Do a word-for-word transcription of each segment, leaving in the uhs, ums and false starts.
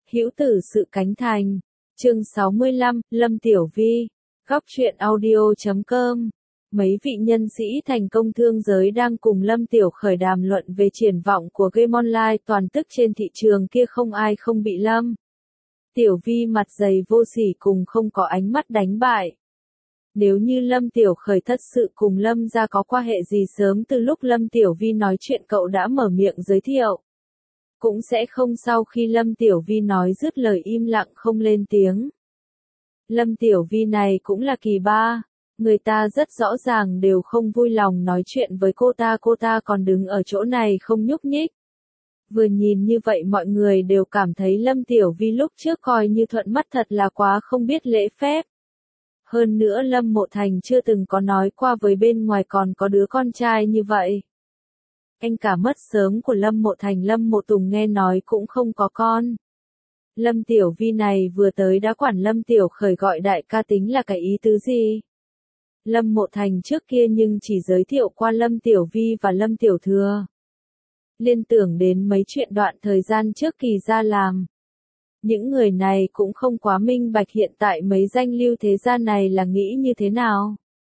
Hữu tử sự cánh thành. Chương sáu mươi lăm, Lâm Tiểu Vi. Góc truyện audio chấm com. Mấy vị nhân sĩ thành công thương giới đang cùng Lâm Tiểu Khởi đàm luận về triển vọng của game online toàn tức trên thị trường kia, không ai không bị Lâm Tiểu Vi mặt dày vô sỉ cùng không có ánh mắt đánh bại. Nếu như Lâm Tiểu Khởi thật sự cùng Lâm gia có quan hệ gì, sớm từ lúc Lâm Tiểu Vi nói chuyện cậu đã mở miệng giới thiệu. Cũng sẽ không sau khi Lâm Tiểu Vi nói dứt lời im lặng không lên tiếng. Lâm Tiểu Vi này cũng là kỳ ba, người ta rất rõ ràng đều không vui lòng nói chuyện với cô ta, cô ta còn đứng ở chỗ này không nhúc nhích. Vừa nhìn như vậy mọi người đều cảm thấy Lâm Tiểu Vi lúc trước coi như thuận mắt thật là quá không biết lễ phép. Hơn nữa Lâm Mộ Thành chưa từng có nói qua với bên ngoài còn có đứa con trai như vậy. Anh cả mất sớm của Lâm Mộ Thành Lâm Mộ Tùng nghe nói cũng không có con. Lâm Tiểu Vi này vừa tới đã quản Lâm Tiểu Khởi gọi đại ca tính là cái ý tứ gì? Lâm Mộ Thành trước kia nhưng chỉ giới thiệu qua Lâm Tiểu Vi và Lâm Tiểu Thừa. Liên tưởng đến mấy chuyện đoạn thời gian trước kỳ ra làm. Những người này cũng không quá minh bạch hiện tại mấy danh lưu thế gia này là nghĩ như thế nào.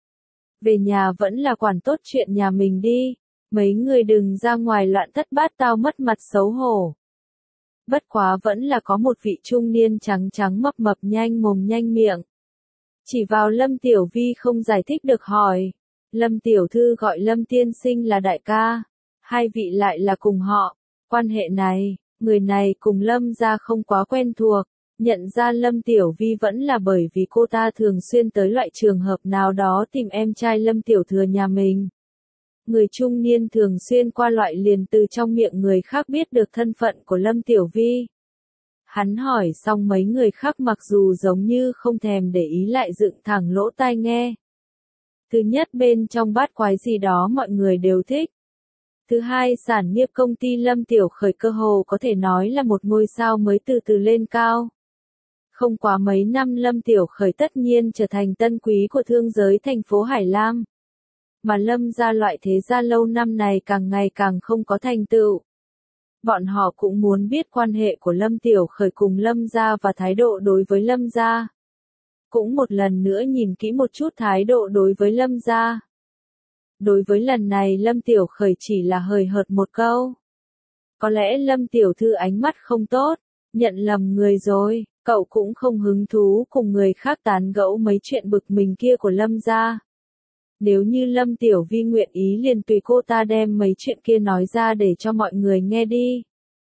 Về nhà vẫn là quản tốt chuyện nhà mình đi. Mấy người đừng ra ngoài loạn thất bát tao mất mặt xấu hổ. Bất quá vẫn là có một vị trung niên trắng trắng mập mập nhanh mồm nhanh miệng. Chỉ vào Lâm Tiểu Vi không giải thích được hỏi. Lâm Tiểu Thư gọi Lâm Tiên Sinh là đại ca. Hai vị lại là cùng họ. Quan hệ này, người này cùng Lâm gia không quá quen thuộc. Nhận ra Lâm Tiểu Vi vẫn là bởi vì cô ta thường xuyên tới loại trường hợp nào đó tìm em trai Lâm Tiểu Thừa nhà mình. Người trung niên thường xuyên qua loại liền từ trong miệng người khác biết được thân phận của Lâm Tiểu Vi. Hắn hỏi xong mấy người khác mặc dù giống như không thèm để ý lại dựng thẳng lỗ tai nghe. Thứ nhất, bên trong bát quái gì đó mọi người đều thích. Thứ hai, sản nghiệp công ty Lâm Tiểu Khởi cơ hồ có thể nói là một ngôi sao mới từ từ lên cao. Không quá mấy năm Lâm Tiểu Khởi tất nhiên trở thành tân quý của thương giới thành phố Hải Lam. Mà Lâm gia loại thế gia lâu năm này càng ngày càng không có thành tựu. Bọn họ cũng muốn biết quan hệ của Lâm Tiểu Khởi cùng Lâm gia và thái độ đối với Lâm gia. Cũng một lần nữa nhìn kỹ một chút thái độ đối với Lâm gia. Đối với lần này Lâm Tiểu Khởi chỉ là hời hợt một câu. Có lẽ Lâm Tiểu Thư ánh mắt không tốt, nhận lầm người rồi, cậu cũng không hứng thú cùng người khác tán gẫu mấy chuyện bực mình kia của Lâm gia. Nếu như Lâm Tiểu Vi nguyện ý liền tùy cô ta đem mấy chuyện kia nói ra để cho mọi người nghe đi.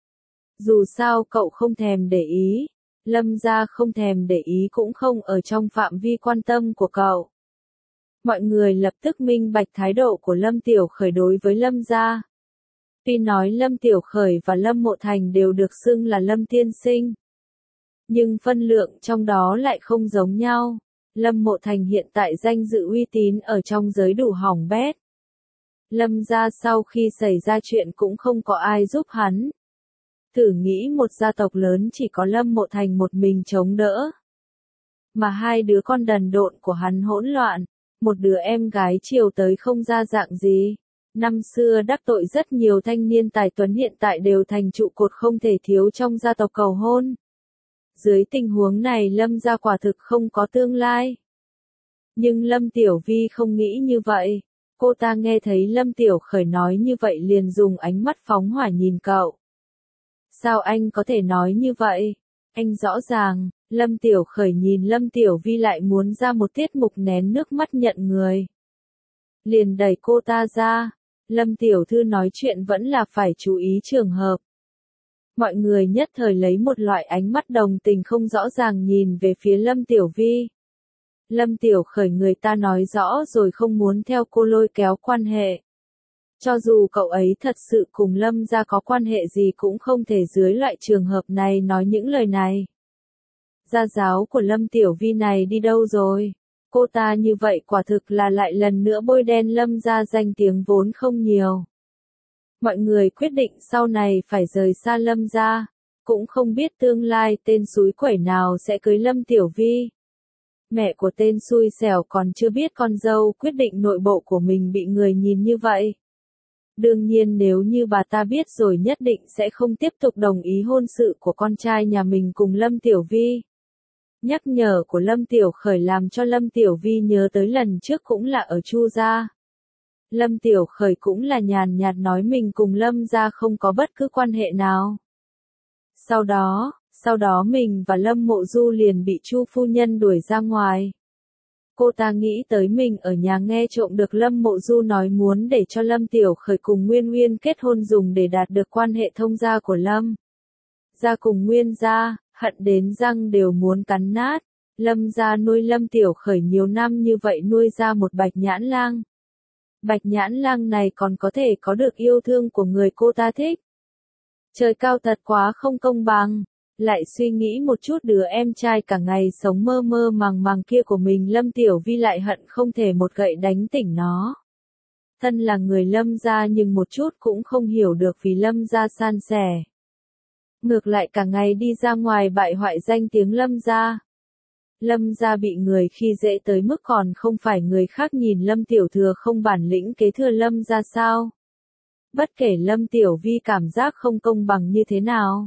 Dù sao cậu không thèm để ý, Lâm gia không thèm để ý cũng không ở trong phạm vi quan tâm của cậu. Mọi người lập tức minh bạch thái độ của Lâm Tiểu Khởi đối với Lâm gia. Tuy nói Lâm Tiểu Khởi và Lâm Mộ Thành đều được xưng là Lâm Tiên Sinh, nhưng phân lượng trong đó lại không giống nhau. Lâm Mộ Thành hiện tại danh dự uy tín ở trong giới đủ hỏng bét. Lâm gia sau khi xảy ra chuyện cũng không có ai giúp hắn. Thử nghĩ một gia tộc lớn chỉ có Lâm Mộ Thành một mình chống đỡ. Mà hai đứa con đần độn của hắn hỗn loạn, một đứa em gái chiều tới không ra dạng gì. Năm xưa đắc tội rất nhiều thanh niên tài tuấn hiện tại đều thành trụ cột không thể thiếu trong gia tộc cầu hôn. Dưới tình huống này Lâm gia quả thực không có tương lai. Nhưng Lâm Tiểu Vi không nghĩ như vậy. Cô ta nghe thấy Lâm Tiểu Khởi nói như vậy liền dùng ánh mắt phóng hỏa nhìn cậu. Sao anh có thể nói như vậy? Anh rõ ràng, Lâm Tiểu Khởi nhìn Lâm Tiểu Vi lại muốn ra một tiết mục nén nước mắt nhận người. Liền đẩy cô ta ra. Lâm Tiểu Thư nói chuyện vẫn là phải chú ý trường hợp. Mọi người nhất thời lấy một loại ánh mắt đồng tình không rõ ràng nhìn về phía Lâm Tiểu Vi. Lâm Tiểu Khởi người ta nói rõ rồi không muốn theo cô lôi kéo quan hệ. Cho dù cậu ấy thật sự cùng Lâm gia có quan hệ gì cũng không thể dưới loại trường hợp này nói những lời này. Gia giáo của Lâm Tiểu Vi này đi đâu rồi? Cô ta như vậy quả thực là lại lần nữa bôi đen Lâm gia danh tiếng vốn không nhiều. Mọi người quyết định sau này phải rời xa Lâm gia, cũng không biết tương lai tên xúi quẩy nào sẽ cưới Lâm Tiểu Vi. Mẹ của tên xui xẻo còn chưa biết con dâu quyết định nội bộ của mình bị người nhìn như vậy. Đương nhiên nếu như bà ta biết rồi nhất định sẽ không tiếp tục đồng ý hôn sự của con trai nhà mình cùng Lâm Tiểu Vi. Nhắc nhở của Lâm Tiểu Khởi làm cho Lâm Tiểu Vi nhớ tới lần trước cũng là ở Chu gia. Lâm Tiểu Khởi cũng là nhàn nhạt nói mình cùng Lâm gia không có bất cứ quan hệ nào. Sau đó, sau đó mình và Lâm Mộ Du liền bị Chu phu nhân đuổi ra ngoài. Cô ta nghĩ tới mình ở nhà nghe trộm được Lâm Mộ Du nói muốn để cho Lâm Tiểu Khởi cùng Nguyên Nguyên kết hôn dùng để đạt được quan hệ thông gia của Lâm gia cùng Nguyên gia, hận đến răng đều muốn cắn nát. Lâm gia nuôi Lâm Tiểu Khởi nhiều năm như vậy nuôi ra một bạch nhãn lang. Bạch nhãn lang này còn có thể có được yêu thương của người cô ta thích. Trời cao thật quá không công bằng. Lại suy nghĩ một chút đứa em trai cả ngày sống mơ mơ màng màng kia của mình Lâm Tiểu Vi lại hận không thể một gậy đánh tỉnh nó. Thân là người Lâm gia nhưng một chút cũng không hiểu được vì Lâm gia san sẻ. Ngược lại cả ngày đi ra ngoài bại hoại danh tiếng Lâm gia. Lâm gia bị người khi dễ tới mức còn không phải người khác nhìn Lâm Tiểu Thừa không bản lĩnh kế thừa Lâm gia sao. Bất kể Lâm Tiểu Vi cảm giác không công bằng như thế nào.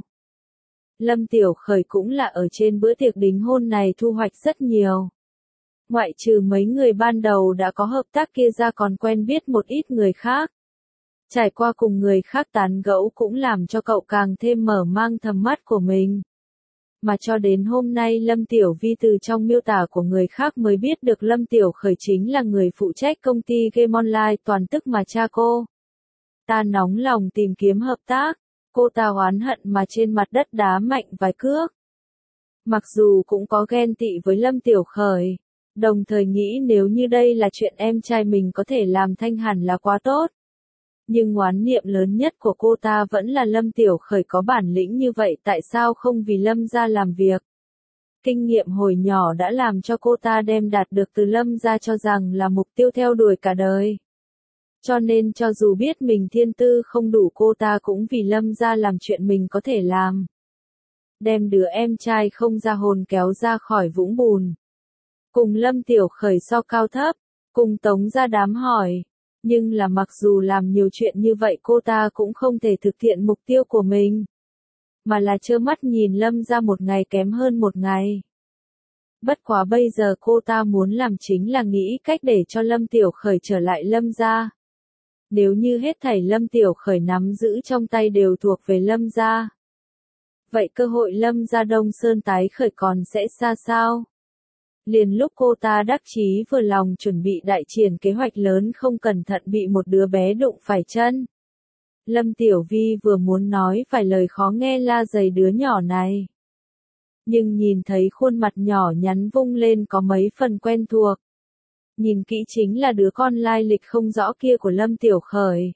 Lâm Tiểu Khởi cũng là ở trên bữa tiệc đính hôn này thu hoạch rất nhiều. Ngoại trừ mấy người ban đầu đã có hợp tác kia ra còn quen biết một ít người khác. Trải qua cùng người khác tán gẫu cũng làm cho cậu càng thêm mở mang tầm mắt của mình. Mà cho đến hôm nay Lâm Tiểu Vi từ trong miêu tả của người khác mới biết được Lâm Tiểu Khởi chính là người phụ trách công ty game online toàn tức mà cha cô. Ta nóng lòng tìm kiếm hợp tác. Cô ta oán hận mà trên mặt đất đá mạnh vài cước. Mặc dù cũng có ghen tị với Lâm Tiểu Khởi, đồng thời nghĩ nếu như đây là chuyện em trai mình có thể làm thanh hẳn là quá tốt. Nhưng oán niệm lớn nhất của cô ta vẫn là Lâm Tiểu Khởi có bản lĩnh như vậy tại sao không vì Lâm gia làm việc. Kinh nghiệm hồi nhỏ đã làm cho cô ta đem đạt được từ Lâm gia cho rằng là mục tiêu theo đuổi cả đời. Cho nên cho dù biết mình thiên tư không đủ cô ta cũng vì Lâm gia làm chuyện mình có thể làm. Đem đứa em trai không ra hồn kéo ra khỏi vũng bùn. Cùng Lâm Tiểu Khởi so cao thấp, cùng tống ra đám hỏi. Nhưng là mặc dù làm nhiều chuyện như vậy cô ta cũng không thể thực hiện mục tiêu của mình. Mà là trơ mắt nhìn Lâm gia một ngày kém hơn một ngày. Bất quá bây giờ cô ta muốn làm chính là nghĩ cách để cho Lâm Tiểu Khởi trở lại Lâm gia. Nếu như hết thảy Lâm Tiểu Khởi nắm giữ trong tay đều thuộc về Lâm gia. Vậy cơ hội Lâm gia Đông Sơn tái khởi còn sẽ xa sao? Liền lúc cô ta đắc chí vừa lòng chuẩn bị đại triển kế hoạch lớn không cẩn thận bị một đứa bé đụng phải chân. Lâm Tiểu Vi vừa muốn nói vài lời khó nghe la dày đứa nhỏ này. Nhưng nhìn thấy khuôn mặt nhỏ nhắn vung lên có mấy phần quen thuộc. Nhìn kỹ chính là đứa con lai lịch không rõ kia của Lâm Tiểu Khởi.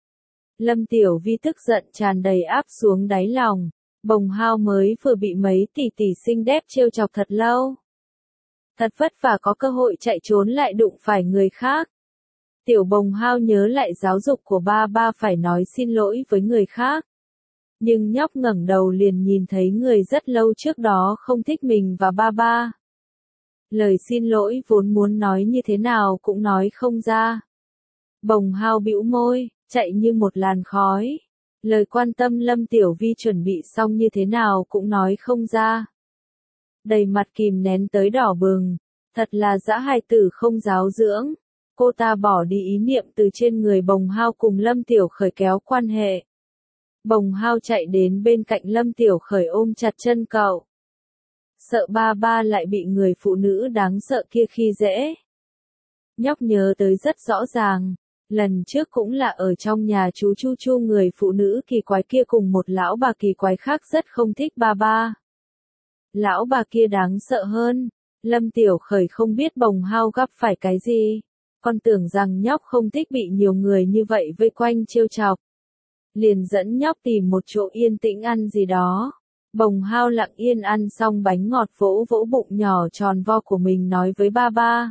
Lâm Tiểu Vi tức giận tràn đầy áp xuống đáy lòng, Bồng Hao mới vừa bị mấy tỷ tỷ xinh đẹp trêu chọc thật lâu. Thật vất vả có cơ hội chạy trốn lại đụng phải người khác. Tiểu Bồng Hao nhớ lại giáo dục của ba ba phải nói xin lỗi với người khác. Nhưng nhóc ngẩng đầu liền nhìn thấy người rất lâu trước đó không thích mình và ba ba. Lời xin lỗi vốn muốn nói như thế nào cũng nói không ra. Bồng Hao bĩu môi, chạy như một làn khói. Lời quan tâm Lâm Tiểu Vi chuẩn bị xong như thế nào cũng nói không ra. Đầy mặt kìm nén tới đỏ bừng, thật là dã hài tử không giáo dưỡng. Cô ta bỏ đi ý niệm từ trên người Bồng Hao cùng Lâm Tiểu Khởi kéo quan hệ. Bồng Hao chạy đến bên cạnh Lâm Tiểu Khởi ôm chặt chân cậu. Sợ ba ba lại bị người phụ nữ đáng sợ kia khi dễ. Nhóc nhớ tới rất rõ ràng, lần trước cũng là ở trong nhà chú Chu Chu người phụ nữ kỳ quái kia cùng một lão bà kỳ quái khác rất không thích ba ba. Lão bà kia đáng sợ hơn, Lâm Tiểu Khởi không biết Bồng Hao gặp phải cái gì, còn tưởng rằng nhóc không thích bị nhiều người như vậy vây quanh trêu chọc. Liền dẫn nhóc tìm một chỗ yên tĩnh ăn gì đó. Bồng Hao lặng yên ăn xong bánh ngọt vỗ vỗ bụng nhỏ tròn vo của mình nói với ba ba.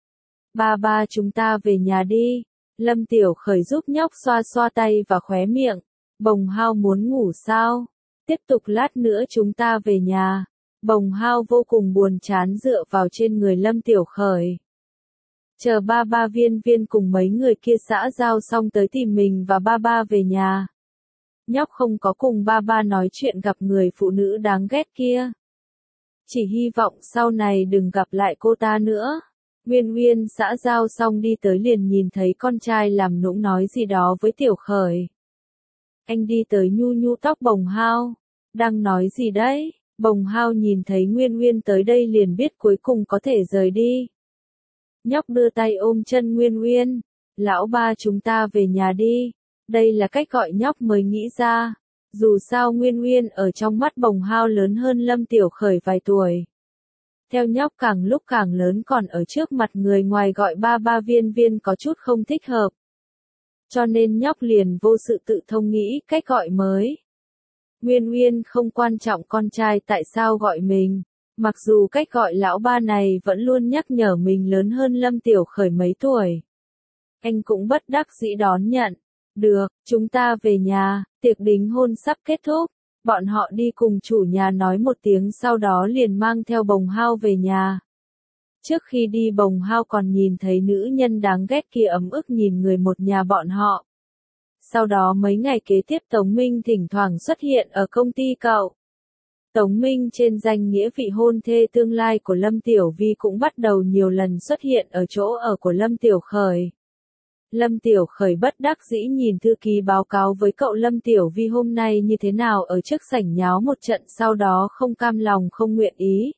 Ba ba chúng ta về nhà đi. Lâm Tiểu Khởi giúp nhóc xoa xoa tay và khóe miệng. Bồng Hao muốn ngủ sao? Tiếp tục lát nữa chúng ta về nhà. Bồng Hao vô cùng buồn chán dựa vào trên người Lâm Tiểu Khởi. Chờ ba ba Viên Viên cùng mấy người kia xã giao xong tới tìm mình và ba ba về nhà. Nhóc không có cùng ba ba nói chuyện gặp người phụ nữ đáng ghét kia. Chỉ hy vọng sau này đừng gặp lại cô ta nữa. Nguyên Nguyên xã giao xong đi tới liền nhìn thấy con trai làm nũng nói gì đó với Tiểu Khởi. Anh đi tới nhu nhu tóc Bồng Hao. Đang nói gì đấy? Bồng Hao nhìn thấy Nguyên Nguyên tới đây liền biết cuối cùng có thể rời đi. Nhóc đưa tay ôm chân Nguyên Nguyên. Lão ba chúng ta về nhà đi. Đây là cách gọi nhóc mới nghĩ ra. Dù sao Nguyên Nguyên ở trong mắt Bồng Hao lớn hơn Lâm Tiểu Khởi vài tuổi. Theo nhóc càng lúc càng lớn còn ở trước mặt người ngoài gọi ba ba Viên Viên có chút không thích hợp. Cho nên nhóc liền vô sự tự thông nghĩ cách gọi mới. Nguyên Nguyên không quan trọng con trai tại sao gọi mình. Mặc dù cách gọi lão ba này vẫn luôn nhắc nhở mình lớn hơn Lâm Tiểu Khởi mấy tuổi. Anh cũng bất đắc dĩ đón nhận. Được, chúng ta về nhà, tiệc đính hôn sắp kết thúc. Bọn họ đi cùng chủ nhà nói một tiếng sau đó liền mang theo Bồng Hao về nhà. Trước khi đi Bồng Hao còn nhìn thấy nữ nhân đáng ghét kia ấm ức nhìn người một nhà bọn họ. Sau đó mấy ngày kế tiếp Tống Minh thỉnh thoảng xuất hiện ở công ty cậu. Tống Minh trên danh nghĩa vị hôn thê tương lai của Lâm Tiểu Vi cũng bắt đầu nhiều lần xuất hiện ở chỗ ở của Lâm Tiểu Khởi. Lâm Tiểu Khởi bất đắc dĩ nhìn thư ký báo cáo với cậu Lâm Tiểu Vi hôm nay như thế nào ở trước sảnh nháo một trận sau đó không cam lòng không nguyện ý.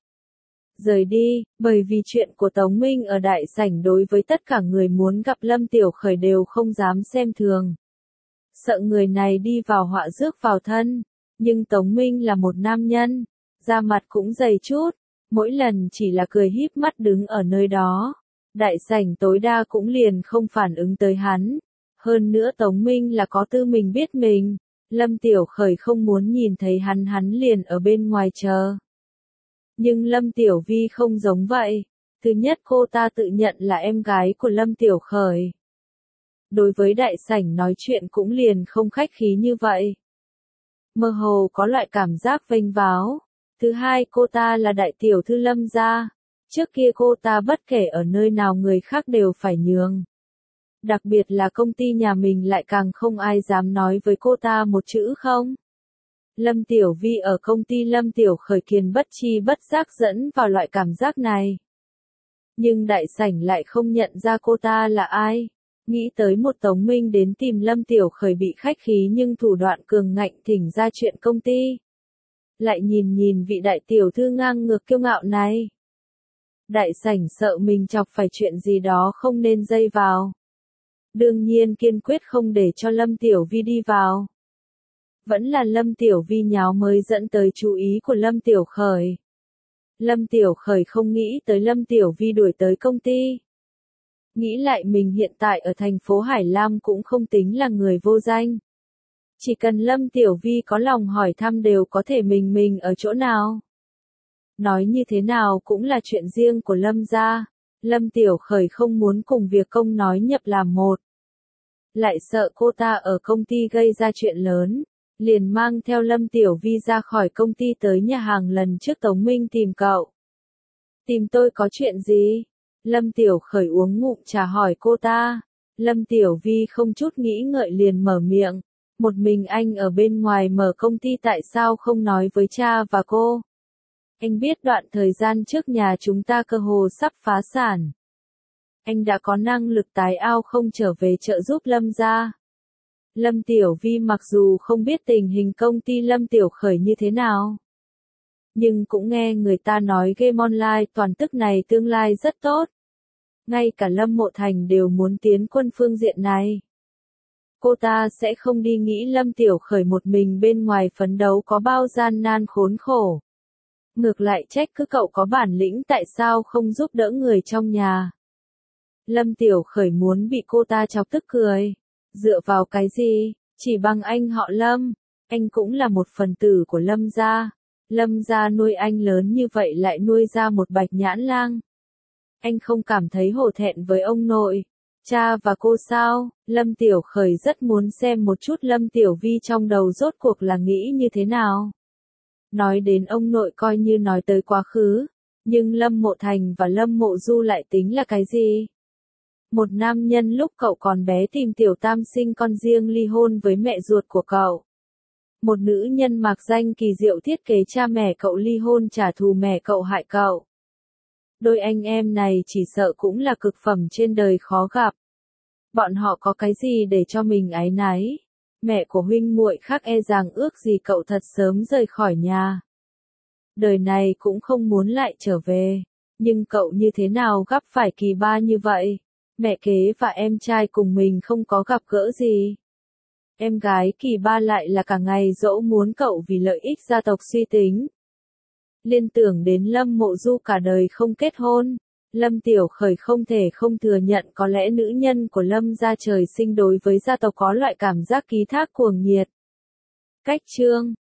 Rời đi, bởi vì chuyện của Tống Minh ở đại sảnh đối với tất cả người muốn gặp Lâm Tiểu Khởi đều không dám xem thường. Sợ người này đi vào họa rước vào thân, nhưng Tống Minh là một nam nhân, da mặt cũng dày chút, mỗi lần chỉ là cười híp mắt đứng ở nơi đó. Đại sảnh tối đa cũng liền không phản ứng tới hắn. Hơn nữa Tống Minh là có tư mình biết mình. Lâm Tiểu Khởi không muốn nhìn thấy hắn hắn liền ở bên ngoài chờ. Nhưng Lâm Tiểu Vi không giống vậy. Thứ nhất cô ta tự nhận là em gái của Lâm Tiểu Khởi. Đối với đại sảnh nói chuyện cũng liền không khách khí như vậy. Mơ hồ có loại cảm giác vênh váo. Thứ hai cô ta là đại tiểu thư Lâm gia. Trước kia cô ta bất kể ở nơi nào người khác đều phải nhường. Đặc biệt là công ty nhà mình lại càng không ai dám nói với cô ta một chữ không. Lâm Tiểu Vi ở công ty Lâm Tiểu Khởi kiền bất chi bất giác dẫn vào loại cảm giác này. Nhưng đại sảnh lại không nhận ra cô ta là ai. Nghĩ tới một Tống Minh đến tìm Lâm Tiểu Khởi bị khách khí nhưng thủ đoạn cường ngạnh thỉnh ra chuyện công ty. Lại nhìn nhìn vị đại tiểu thư ngang ngược kiêu ngạo này. Đại sảnh sợ mình chọc phải chuyện gì đó không nên dây vào. Đương nhiên kiên quyết không để cho Lâm Tiểu Vi đi vào. Vẫn là Lâm Tiểu Vi nháo mới dẫn tới chú ý của Lâm Tiểu Khởi. Lâm Tiểu Khởi không nghĩ tới Lâm Tiểu Vi đuổi tới công ty. Nghĩ lại mình hiện tại ở thành phố Hải Lam cũng không tính là người vô danh. Chỉ cần Lâm Tiểu Vi có lòng hỏi thăm đều có thể mình mình ở chỗ nào. Nói như thế nào cũng là chuyện riêng của Lâm gia. Lâm Tiểu Khởi không muốn cùng việc công nói nhập làm một. Lại sợ cô ta ở công ty gây ra chuyện lớn. Liền mang theo Lâm Tiểu Vi ra khỏi công ty tới nhà hàng lần trước Tống Minh tìm cậu. Tìm tôi có chuyện gì? Lâm Tiểu Khởi uống ngụm trà hỏi cô ta. Lâm Tiểu Vi không chút nghĩ ngợi liền mở miệng. Một mình anh ở bên ngoài mở công ty tại sao không nói với cha và cô? Anh biết đoạn thời gian trước nhà chúng ta cơ hồ sắp phá sản. Anh đã có năng lực tái ao không trở về trợ giúp Lâm gia. Lâm Tiểu Vi mặc dù không biết tình hình công ty Lâm Tiểu Khởi như thế nào. Nhưng cũng nghe người ta nói game online toàn tức này tương lai rất tốt. Ngay cả Lâm Mộ Thành đều muốn tiến quân phương diện này. Cô ta sẽ không đi nghĩ Lâm Tiểu Khởi một mình bên ngoài phấn đấu có bao gian nan khốn khổ. Ngược lại trách cứ cậu có bản lĩnh tại sao không giúp đỡ người trong nhà. Lâm Tiểu Khởi muốn bị cô ta chọc tức cười. Dựa vào cái gì, chỉ bằng anh họ Lâm, anh cũng là một phần tử của Lâm gia. Lâm gia nuôi anh lớn như vậy lại nuôi ra một bạch nhãn lang. Anh không cảm thấy hổ thẹn với ông nội, cha và cô sao? Lâm Tiểu Khởi rất muốn xem một chút Lâm Tiểu Vi trong đầu rốt cuộc là nghĩ như thế nào. Nói đến ông nội coi như nói tới quá khứ, nhưng Lâm Mộ Thành và Lâm Mộ Du lại tính là cái gì? Một nam nhân lúc cậu còn bé tìm Tiểu Tam sinh con riêng ly hôn với mẹ ruột của cậu. Một nữ nhân mạc danh kỳ diệu thiết kế cha mẹ cậu ly hôn trả thù mẹ cậu hại cậu. Đôi anh em này chỉ sợ cũng là cực phẩm trên đời khó gặp. Bọn họ có cái gì để cho mình áy náy? Mẹ của huynh muội khác e rằng ước gì cậu thật sớm rời khỏi nhà. Đời này cũng không muốn lại trở về. Nhưng cậu như thế nào gặp phải kỳ ba như vậy? Mẹ kế và em trai cùng mình không có gặp gỡ gì. Em gái kỳ ba lại là cả ngày dỗ muốn cậu vì lợi ích gia tộc suy tính. Liên tưởng đến Lâm Mộ Du cả đời không kết hôn. Lâm Tiểu Khởi không thể không thừa nhận có lẽ nữ nhân của Lâm gia trời sinh đối với gia tộc có loại cảm giác ký thác cuồng nhiệt. Cách chương